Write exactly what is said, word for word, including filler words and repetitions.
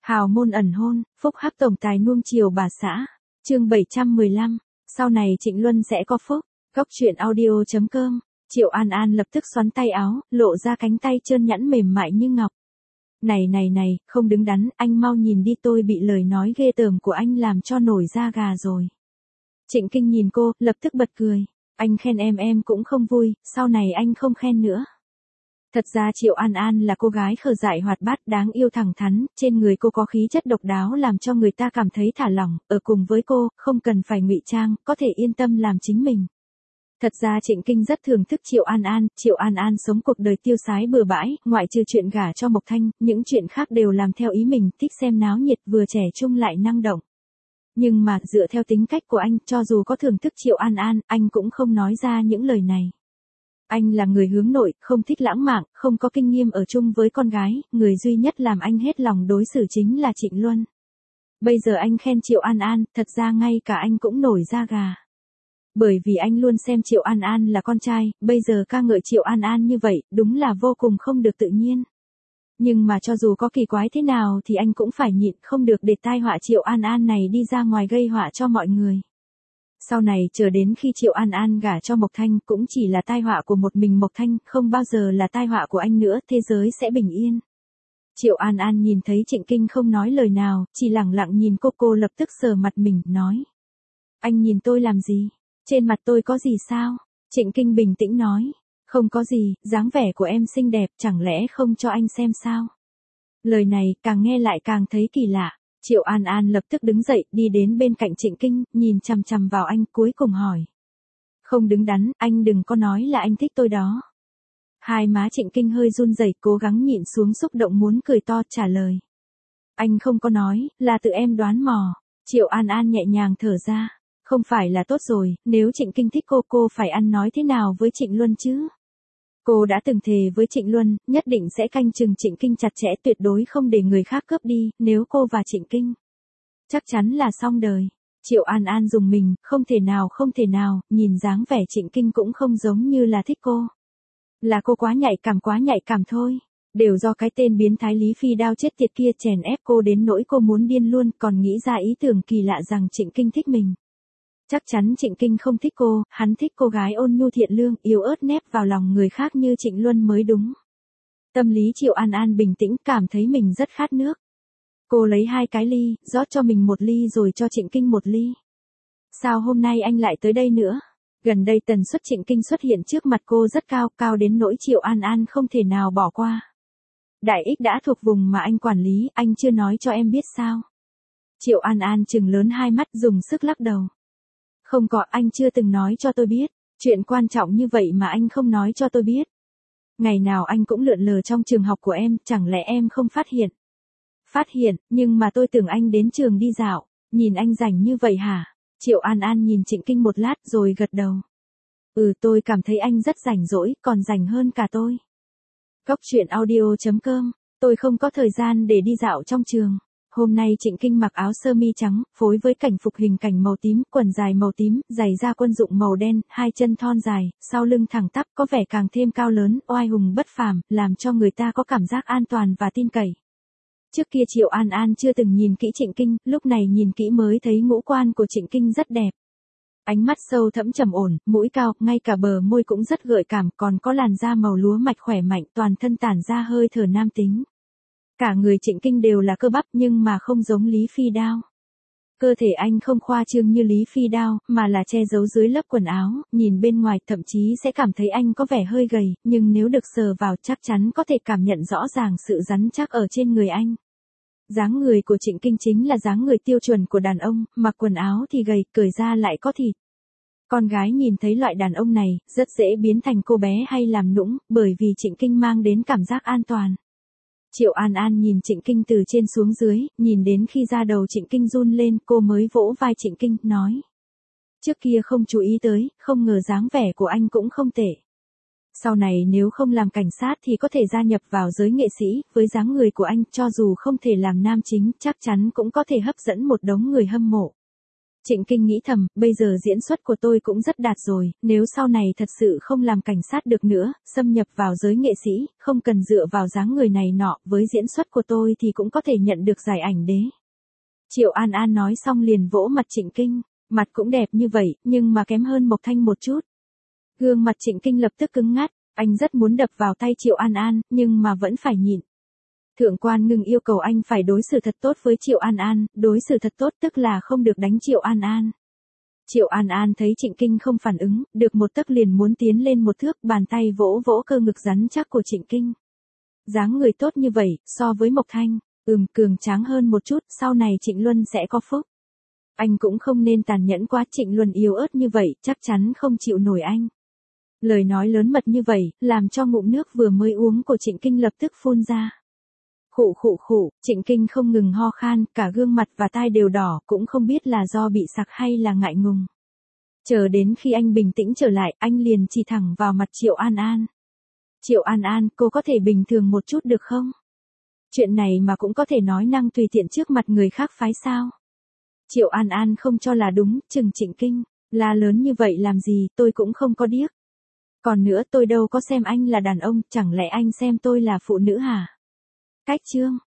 Hào môn ẩn hôn, phúc hắc tổng tài nuông chiều bà xã. Chương bảy trăm mười lăm, sau này Trịnh Luân sẽ có phúc. Góc truyện audio chấm com. Triệu An An lập tức xoắn tay áo, lộ ra cánh tay trơn nhẵn mềm mại như ngọc. Này này này, không đứng đắn, anh mau nhìn đi, tôi bị lời nói ghê tởm của anh làm cho nổi da gà rồi. Trịnh Kinh nhìn cô, lập tức bật cười. Anh khen em em cũng không vui, sau này anh không khen nữa. Thật ra Triệu An An là cô gái khờ dại hoạt bát đáng yêu thẳng thắn, trên người cô có khí chất độc đáo làm cho người ta cảm thấy thả lỏng, ở cùng với cô, không cần phải ngụy trang, có thể yên tâm làm chính mình. Thật ra Trịnh Kinh rất thưởng thức Triệu An An, Triệu An An sống cuộc đời tiêu sái bừa bãi, ngoại trừ chuyện gả cho Mộc Thanh, những chuyện khác đều làm theo ý mình, thích xem náo nhiệt, vừa trẻ trung lại năng động. Nhưng mà, dựa theo tính cách của anh, cho dù có thưởng thức Triệu An An, anh cũng không nói ra những lời này. Anh là người hướng nội, không thích lãng mạn, không có kinh nghiệm ở chung với con gái, người duy nhất làm anh hết lòng đối xử chính là Trịnh Luân. Bây giờ anh khen Triệu An An, thật ra ngay cả anh cũng nổi da gà. Bởi vì anh luôn xem Triệu An An là con trai, bây giờ ca ngợi Triệu An An như vậy, đúng là vô cùng không được tự nhiên. Nhưng mà cho dù có kỳ quái thế nào thì anh cũng phải nhịn, không được để tai họa Triệu An An này đi ra ngoài gây họa cho mọi người. Sau này chờ đến khi Triệu An An gả cho Mộc Thanh cũng chỉ là tai họa của một mình Mộc Thanh, không bao giờ là tai họa của anh nữa, thế giới sẽ bình yên. Triệu An An nhìn thấy Trịnh Kinh không nói lời nào, chỉ lẳng lặng nhìn cô, cô lập tức sờ mặt mình, nói. Anh nhìn tôi làm gì? Trên mặt tôi có gì sao? Trịnh Kinh bình tĩnh nói. Không có gì, dáng vẻ của em xinh đẹp, chẳng lẽ không cho anh xem sao? Lời này càng nghe lại càng thấy kỳ lạ. Triệu An An lập tức đứng dậy, đi đến bên cạnh Trịnh Kinh, nhìn chằm chằm vào anh, cuối cùng hỏi. Không đứng đắn, anh đừng có nói là anh thích tôi đó. Hai má Trịnh Kinh hơi run rẩy, cố gắng nhịn xuống xúc động muốn cười to, trả lời. Anh không có nói, là tự em đoán mò. Triệu An An nhẹ nhàng thở ra. Không phải là tốt rồi, nếu Trịnh Kinh thích cô, cô phải ăn nói thế nào với Trịnh Luân chứ? Cô đã từng thề với Trịnh Luân, nhất định sẽ canh chừng Trịnh Kinh chặt chẽ, tuyệt đối không để người khác cướp đi, nếu cô và Trịnh Kinh. Chắc chắn là xong đời. Triệu An An dùng mình, không thể nào không thể nào, nhìn dáng vẻ Trịnh Kinh cũng không giống như là thích cô. Là cô quá nhạy cảm quá nhạy cảm thôi. Đều do cái tên biến thái Lý Phi Đao chết tiệt kia chèn ép cô đến nỗi cô muốn điên luôn, còn nghĩ ra ý tưởng kỳ lạ rằng Trịnh Kinh thích mình. Chắc chắn Trịnh Kinh không thích cô, hắn thích cô gái ôn nhu thiện lương, yếu ớt nép vào lòng người khác như Trịnh Luân mới đúng. Tâm lý Triệu An An bình tĩnh, cảm thấy mình rất khát nước. Cô lấy hai cái ly, rót cho mình một ly rồi cho Trịnh Kinh một ly. Sao hôm nay anh lại tới đây nữa? Gần đây tần suất Trịnh Kinh xuất hiện trước mặt cô rất cao, cao đến nỗi Triệu An An không thể nào bỏ qua. Đại Ích đã thuộc vùng mà anh quản lý, anh chưa nói cho em biết sao? Triệu An An trừng lớn hai mắt, dùng sức lắc đầu. Không có, anh chưa từng nói cho tôi biết. Chuyện quan trọng như vậy mà anh không nói cho tôi biết. Ngày nào anh cũng lượn lờ trong trường học của em, chẳng lẽ em không phát hiện? Phát hiện, nhưng mà tôi tưởng anh đến trường đi dạo. Nhìn anh rảnh như vậy hả? Triệu An An nhìn Trịnh Kinh một lát rồi gật đầu. Ừ, tôi cảm thấy anh rất rảnh rỗi, còn rảnh hơn cả tôi. Góc truyện audio chấm com. Tôi không có thời gian để đi dạo trong trường. Hôm nay Trịnh Kinh mặc áo sơ mi trắng, phối với cảnh phục hình cảnh màu tím, quần dài màu tím, giày da quân dụng màu đen, hai chân thon dài, sau lưng thẳng tắp, có vẻ càng thêm cao lớn, oai hùng bất phàm, làm cho người ta có cảm giác an toàn và tin cậy. Trước kia Triệu An An chưa từng nhìn kỹ Trịnh Kinh, lúc này nhìn kỹ mới thấy ngũ quan của Trịnh Kinh rất đẹp. Ánh mắt sâu thẫm trầm ổn, mũi cao, ngay cả bờ môi cũng rất gợi cảm, còn có làn da màu lúa mạch khỏe mạnh, toàn thân tản ra hơi thở nam tính. Cả người Trịnh Kinh đều là cơ bắp nhưng mà không giống Lý Phi Đao. Cơ thể anh không khoa trương như Lý Phi Đao, mà là che giấu dưới lớp quần áo, nhìn bên ngoài thậm chí sẽ cảm thấy anh có vẻ hơi gầy, nhưng nếu được sờ vào chắc chắn có thể cảm nhận rõ ràng sự rắn chắc ở trên người anh. Dáng người của Trịnh Kinh chính là dáng người tiêu chuẩn của đàn ông, mặc quần áo thì gầy, cởi ra lại có thịt. Con gái nhìn thấy loại đàn ông này, rất dễ biến thành cô bé hay làm nũng, bởi vì Trịnh Kinh mang đến cảm giác an toàn. Triệu An An nhìn Trịnh Kinh từ trên xuống dưới, nhìn đến khi da đầu Trịnh Kinh run lên, cô mới vỗ vai Trịnh Kinh, nói. Trước kia không chú ý tới, không ngờ dáng vẻ của anh cũng không tệ. Sau này nếu không làm cảnh sát thì có thể gia nhập vào giới nghệ sĩ, với dáng người của anh, cho dù không thể làm nam chính, chắc chắn cũng có thể hấp dẫn một đống người hâm mộ. Trịnh Kinh nghĩ thầm, bây giờ diễn xuất của tôi cũng rất đạt rồi, nếu sau này thật sự không làm cảnh sát được nữa, xâm nhập vào giới nghệ sĩ, không cần dựa vào dáng người này nọ, với diễn xuất của tôi thì cũng có thể nhận được giải ảnh đế. Triệu An An nói xong liền vỗ mặt Trịnh Kinh, mặt cũng đẹp như vậy, nhưng mà kém hơn Mộc Thanh một chút. Gương mặt Trịnh Kinh lập tức cứng ngắt, anh rất muốn đập vào tay Triệu An An, nhưng mà vẫn phải nhịn. Thượng quan Ngưng yêu cầu anh phải đối xử thật tốt với Triệu An An, đối xử thật tốt tức là không được đánh Triệu An An. Triệu An An thấy Trịnh Kinh không phản ứng, được một tấc liền muốn tiến lên một thước, bàn tay vỗ vỗ cơ ngực rắn chắc của Trịnh Kinh. Dáng người tốt như vậy, so với Mộc Thanh, ừm cường tráng hơn một chút, sau này Trịnh Luân sẽ có phúc. Anh cũng không nên tàn nhẫn quá, Trịnh Luân yếu ớt như vậy, chắc chắn không chịu nổi anh. Lời nói lớn mật như vậy, làm cho ngụm nước vừa mới uống của Trịnh Kinh lập tức phun ra. Khụ khụ khụ, Trịnh Kinh không ngừng ho khan, cả gương mặt và tai đều đỏ, cũng không biết là do bị sặc hay là ngại ngùng. Chờ đến khi anh bình tĩnh trở lại, anh liền chỉ thẳng vào mặt Triệu An An. Triệu An An, cô có thể bình thường một chút được không? Chuyện này mà cũng có thể nói năng tùy tiện trước mặt người khác phái sao? Triệu An An không cho là đúng, chừng Trịnh Kinh, la lớn như vậy làm gì, tôi cũng không có điếc. Còn nữa tôi đâu có xem anh là đàn ông, chẳng lẽ anh xem tôi là phụ nữ hả? Cách chương.